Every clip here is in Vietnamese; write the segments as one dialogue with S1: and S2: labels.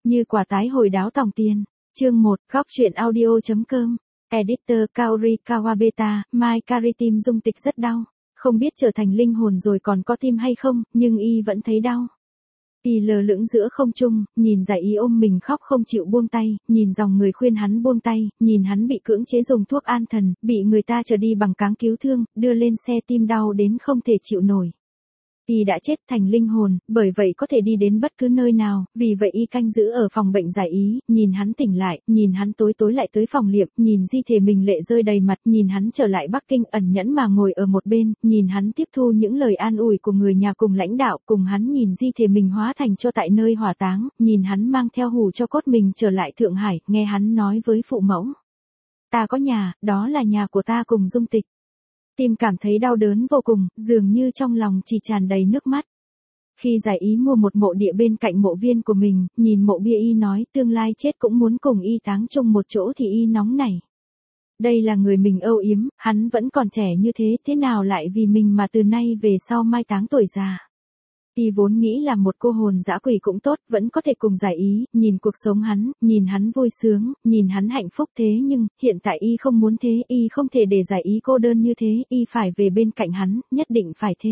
S1: Như quả tái hồi đáo tòng tiền. Chương 1, góc truyện audio.com. Editor Kaori Kawabeta, My Caritim Dung Tịch rất đau. Không biết trở thành linh hồn rồi còn có tim hay không, nhưng y vẫn thấy đau. Y lờ lững giữa không trung, nhìn Giải Ý ôm mình khóc không chịu buông tay, nhìn dòng người khuyên hắn buông tay, nhìn hắn bị cưỡng chế dùng thuốc an thần, bị người ta chở đi bằng cáng cứu thương, đưa lên xe tim đau đến không thể chịu nổi. Y đã chết thành linh hồn, bởi vậy có thể đi đến bất cứ nơi nào, vì vậy y canh giữ ở phòng bệnh Giải Ý, nhìn hắn tỉnh lại, nhìn hắn tối tối lại tới phòng liệm, nhìn di thể mình lệ rơi đầy mặt, nhìn hắn trở lại Bắc Kinh ẩn nhẫn mà ngồi ở một bên, nhìn hắn tiếp thu những lời an ủi của người nhà cùng lãnh đạo, cùng hắn nhìn di thể mình hóa thành cho tại nơi hỏa táng, nhìn hắn mang theo hủ cho cốt mình trở lại Thượng Hải, nghe hắn nói với phụ mẫu. Ta có nhà, đó là nhà của ta cùng Dung Tịch. Tim cảm thấy đau đớn vô cùng, dường như trong lòng chỉ tràn đầy nước mắt. Khi Giải Ý mua một mộ địa bên cạnh mộ viên của mình, nhìn mộ bia y nói tương lai chết cũng muốn cùng y táng chung một chỗ thì y nóng nảy. Đây là người mình âu yếm, hắn vẫn còn trẻ như thế nào lại vì mình mà từ nay về sau mai táng tuổi già. Y vốn nghĩ là một cô hồn dã quỷ cũng tốt, vẫn có thể cùng Giải Ý, nhìn cuộc sống hắn, nhìn hắn vui sướng, nhìn hắn hạnh phúc thế nhưng, hiện tại y không muốn thế, y không thể để Giải Ý cô đơn như thế, y phải về bên cạnh hắn, nhất định phải thế.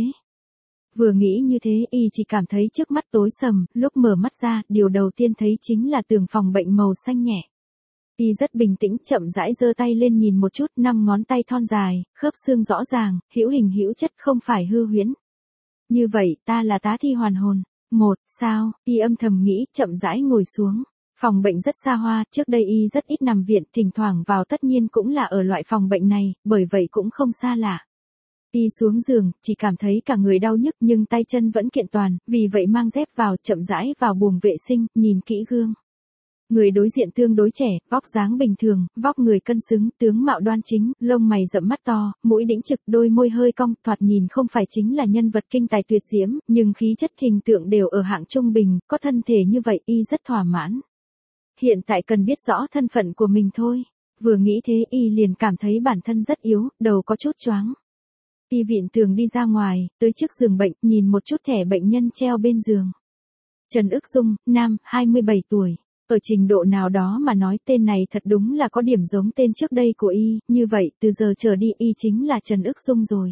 S1: Vừa nghĩ như thế, y chỉ cảm thấy trước mắt tối sầm, lúc mở mắt ra, điều đầu tiên thấy chính là tường phòng bệnh màu xanh nhẹ. Y rất bình tĩnh, chậm rãi giơ tay lên nhìn một chút, 5 ngón tay thon dài, khớp xương rõ ràng, hữu hình hữu chất không phải hư huyễn. Như vậy, ta là tá thi hoàn hồn. Sao, y âm thầm nghĩ, chậm rãi ngồi xuống. Phòng bệnh rất xa hoa, trước đây y rất ít nằm viện, thỉnh thoảng vào tất nhiên cũng là ở loại phòng bệnh này, bởi vậy cũng không xa lạ. Y xuống giường, chỉ cảm thấy cả người đau nhức nhưng tay chân vẫn kiện toàn, vì vậy mang dép vào, chậm rãi vào buồng vệ sinh, nhìn kỹ gương. Người đối diện tương đối trẻ, vóc dáng bình thường, vóc người cân xứng, tướng mạo đoan chính, lông mày rậm mắt to, mũi đĩnh trực, đôi môi hơi cong, thoạt nhìn không phải chính là nhân vật kinh tài tuyệt diễm, nhưng khí chất hình tượng đều ở hạng trung bình, có thân thể như vậy y rất thỏa mãn. Hiện tại cần biết rõ thân phận của mình thôi. Vừa nghĩ thế y liền cảm thấy bản thân rất yếu, đầu có chút choáng. Y vịn tường đi ra ngoài, tới trước giường bệnh, nhìn một chút thẻ bệnh nhân treo bên giường. Trần Ức Dung, nam, 27 tuổi. Ở trình độ nào đó mà nói tên này thật đúng là có điểm giống tên trước đây của y, như vậy từ giờ trở đi y chính là Trần Ức Dung rồi.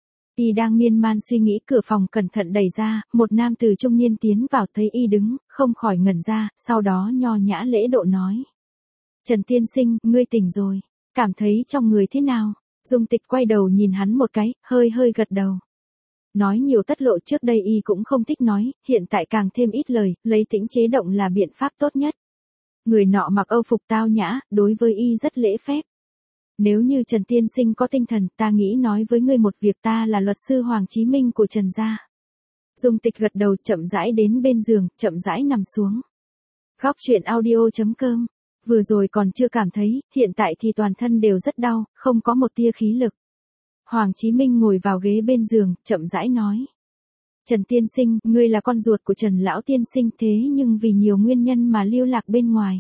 S1: Y đang miên man suy nghĩ, cửa phòng cẩn thận đẩy ra, một nam từ trung niên tiến vào thấy y đứng, không khỏi ngẩn ra, sau đó nho nhã lễ độ nói. Trần tiên sinh, ngươi tỉnh rồi, cảm thấy trong người thế nào? Dung Tịch quay đầu nhìn hắn một cái, hơi gật đầu. Nói nhiều tất lộ, trước đây y cũng không thích nói, hiện tại càng thêm ít lời, lấy tĩnh chế động là biện pháp tốt nhất. Người nọ mặc âu phục tao nhã, đối với y rất lễ phép. Nếu như Trần tiên sinh có tinh thần, ta nghĩ nói với ngươi một việc, ta là luật sư Hoàng Chí Minh của Trần gia. Dung Tịch gật đầu, chậm rãi đến bên giường, chậm rãi nằm xuống. Góc truyện audio.com. Vừa rồi còn chưa cảm thấy, hiện tại thì toàn thân đều rất đau, không có một tia khí lực. Hoàng Chí Minh ngồi vào ghế bên giường, chậm rãi nói. Trần tiên sinh, ngươi là con ruột của Trần lão tiên sinh, thế nhưng vì nhiều nguyên nhân mà lưu lạc bên ngoài.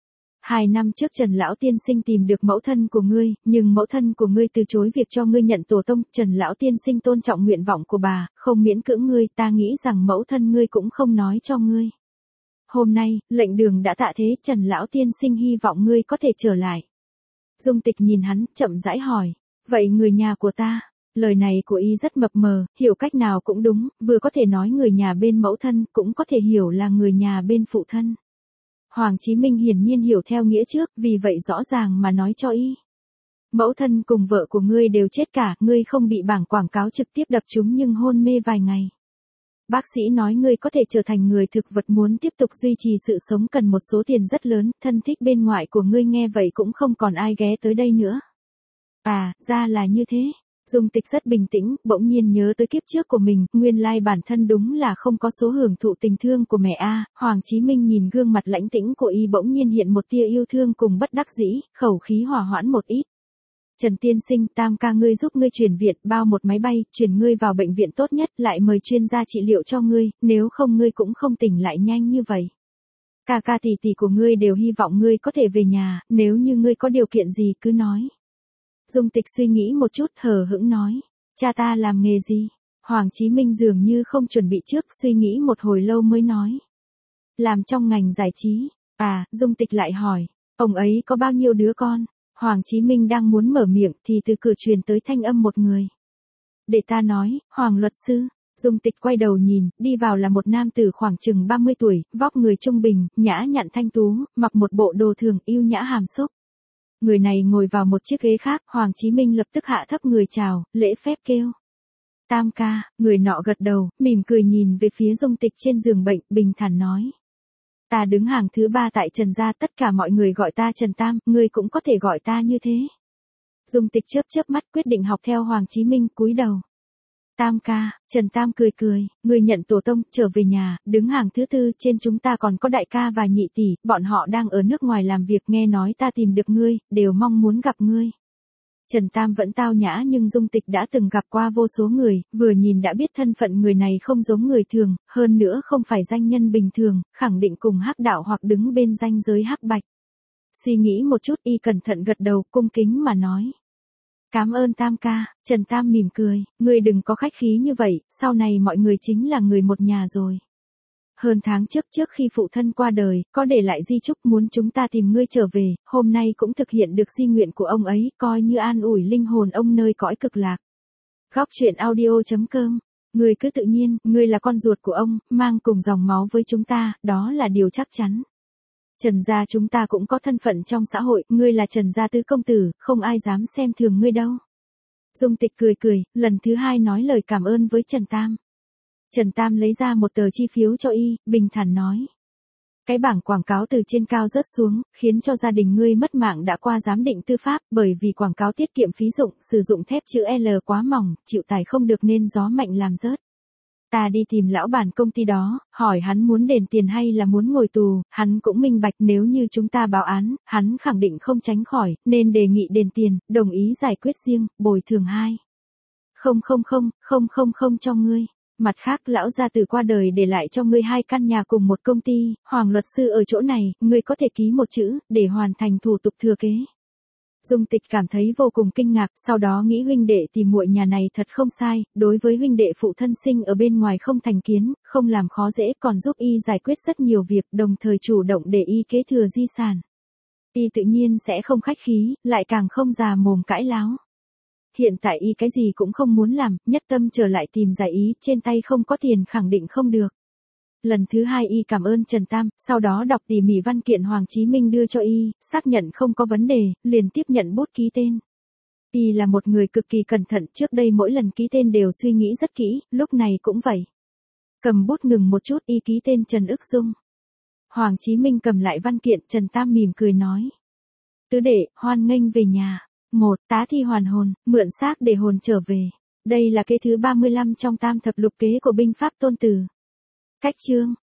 S1: 2 năm trước Trần lão tiên sinh tìm được mẫu thân của ngươi, nhưng mẫu thân của ngươi từ chối việc cho ngươi nhận tổ tông. Trần lão tiên sinh tôn trọng nguyện vọng của bà, không miễn cưỡng ngươi, ta nghĩ rằng mẫu thân ngươi cũng không nói cho ngươi. Hôm nay, lệnh đường đã tạ thế, Trần lão tiên sinh hy vọng ngươi có thể trở lại. Dung Tịch nhìn hắn, chậm rãi hỏi. Vậy người nhà của ta? Lời này của y rất mập mờ, hiểu cách nào cũng đúng, vừa có thể nói người nhà bên mẫu thân, cũng có thể hiểu là người nhà bên phụ thân. Hoàng Chí Minh hiển nhiên hiểu theo nghĩa trước, vì vậy rõ ràng mà nói cho y. Mẫu thân cùng vợ của ngươi đều chết cả, ngươi không bị bảng quảng cáo trực tiếp đập trúng nhưng hôn mê vài ngày. Bác sĩ nói ngươi có thể trở thành người thực vật, muốn tiếp tục duy trì sự sống cần một số tiền rất lớn, thân thích bên ngoại của ngươi nghe vậy cũng không còn ai ghé tới đây nữa. À, ra là như thế. Dung Tịch rất bình tĩnh, bỗng nhiên nhớ tới kiếp trước của mình, nguyên lai bản thân đúng là không có số hưởng thụ tình thương của mẹ a. Hoàng Chí Minh nhìn gương mặt lãnh tĩnh của y bỗng nhiên hiện một tia yêu thương cùng bất đắc dĩ, khẩu khí hòa hoãn một ít. Trần tiên sinh, tam ca ngươi giúp ngươi chuyển viện, bao một máy bay, chuyển ngươi vào bệnh viện tốt nhất, lại mời chuyên gia trị liệu cho ngươi, nếu không ngươi cũng không tỉnh lại nhanh như vậy. Ca ca tỷ tỷ của ngươi đều hy vọng ngươi có thể về nhà, nếu như ngươi có điều kiện gì cứ nói. Dung Tịch suy nghĩ một chút, hờ hững nói. Cha ta làm nghề gì? Hoàng Chí Minh dường như không chuẩn bị trước, suy nghĩ một hồi lâu mới nói. Làm trong ngành giải trí. À, Dung Tịch lại hỏi, ông ấy có bao nhiêu đứa con? Hoàng Chí Minh đang muốn mở miệng thì từ cửa truyền tới thanh âm một người. Để ta nói, Hoàng luật sư. Dung Tịch quay đầu nhìn, đi vào là một nam tử khoảng chừng 30 tuổi, vóc người trung bình, nhã nhặn thanh tú, mặc một bộ đồ thường yêu nhã hàm xúc. Người này ngồi vào một chiếc ghế khác, Hoàng Chí Minh lập tức hạ thấp người chào, lễ phép kêu. Tam ca, người nọ gật đầu, mỉm cười nhìn về phía Dung Tịch trên giường bệnh, bình thản nói. Ta đứng hàng thứ 3 tại Trần gia, tất cả mọi người gọi ta Trần Tam, ngươi cũng có thể gọi ta như thế. Dung Tịch chớp mắt quyết định học theo Hoàng Chí Minh, cúi đầu. Tam ca, Trần Tam cười cười, ngươi nhận tổ tông, trở về nhà, đứng hàng thứ 4, trên chúng ta còn có đại ca và nhị tỷ, bọn họ đang ở nước ngoài làm việc, nghe nói ta tìm được ngươi, đều mong muốn gặp ngươi. Trần Tam vẫn tao nhã nhưng Dung Tịch đã từng gặp qua vô số người, vừa nhìn đã biết thân phận người này không giống người thường, hơn nữa không phải danh nhân bình thường, khẳng định cùng hắc đạo hoặc đứng bên ranh giới hắc bạch. Suy nghĩ một chút y cẩn thận gật đầu, cung kính mà nói. Cảm ơn Tam ca. Trần Tam mỉm cười, ngươi đừng có khách khí như vậy, sau này mọi người chính là người một nhà rồi. Hơn tháng trước khi phụ thân qua đời, có để lại di chúc muốn chúng ta tìm ngươi trở về, hôm nay cũng thực hiện được di nguyện của ông ấy, coi như an ủi linh hồn ông nơi cõi cực lạc. Góc truyện audio.com. Ngươi cứ tự nhiên, ngươi là con ruột của ông, mang cùng dòng máu với chúng ta, đó là điều chắc chắn. Trần gia chúng ta cũng có thân phận trong xã hội, ngươi là Trần gia tứ công tử, không ai dám xem thường ngươi đâu. Dung Tịch cười, lần thứ 2 nói lời cảm ơn với Trần Tam. Trần Tam lấy ra một tờ chi phiếu cho y, bình thản nói. Cái bảng quảng cáo từ trên cao rớt xuống, khiến cho gia đình ngươi mất mạng đã qua giám định tư pháp, bởi vì quảng cáo tiết kiệm phí dụng, sử dụng thép chữ L quá mỏng, chịu tải không được nên gió mạnh làm rớt. Ta đi tìm lão bản công ty đó, hỏi hắn muốn đền tiền hay là muốn ngồi tù, hắn cũng minh bạch nếu như chúng ta báo án, hắn khẳng định không tránh khỏi, nên đề nghị đền tiền, đồng ý giải quyết riêng, bồi thường 2. Không cho ngươi. Mặt khác lão gia tử qua đời để lại cho ngươi 2 căn nhà cùng một công ty, Hoàng luật sư ở chỗ này, ngươi có thể ký một chữ, để hoàn thành thủ tục thừa kế. Dung Tịch cảm thấy vô cùng kinh ngạc, sau đó nghĩ huynh đệ tìm muội nhà này thật không sai, đối với huynh đệ phụ thân sinh ở bên ngoài không thành kiến, không làm khó dễ còn giúp y giải quyết rất nhiều việc, đồng thời chủ động để y kế thừa di sản. Y tự nhiên sẽ không khách khí, lại càng không già mồm cãi láo. Hiện tại y cái gì cũng không muốn làm, nhất tâm trở lại tìm giải ý, trên tay không có tiền khẳng định không được. Lần thứ 2 y cảm ơn Trần Tam, sau đó đọc tỉ mỉ văn kiện Hoàng Chí Minh đưa cho y, xác nhận không có vấn đề, liền tiếp nhận bút ký tên. Y là một người cực kỳ cẩn thận, trước đây mỗi lần ký tên đều suy nghĩ rất kỹ, lúc này cũng vậy. Cầm bút ngừng một chút, y ký tên Trần Ức Dung. Hoàng Chí Minh cầm lại văn kiện, Trần Tam mỉm cười nói. Tứ đệ, hoan nghênh về nhà. 1. Tá thi hoàn hồn, mượn xác để hồn trở về. Đây là kế thứ 35 trong tam thập lục kế của binh pháp Tôn Tử. Cách chương.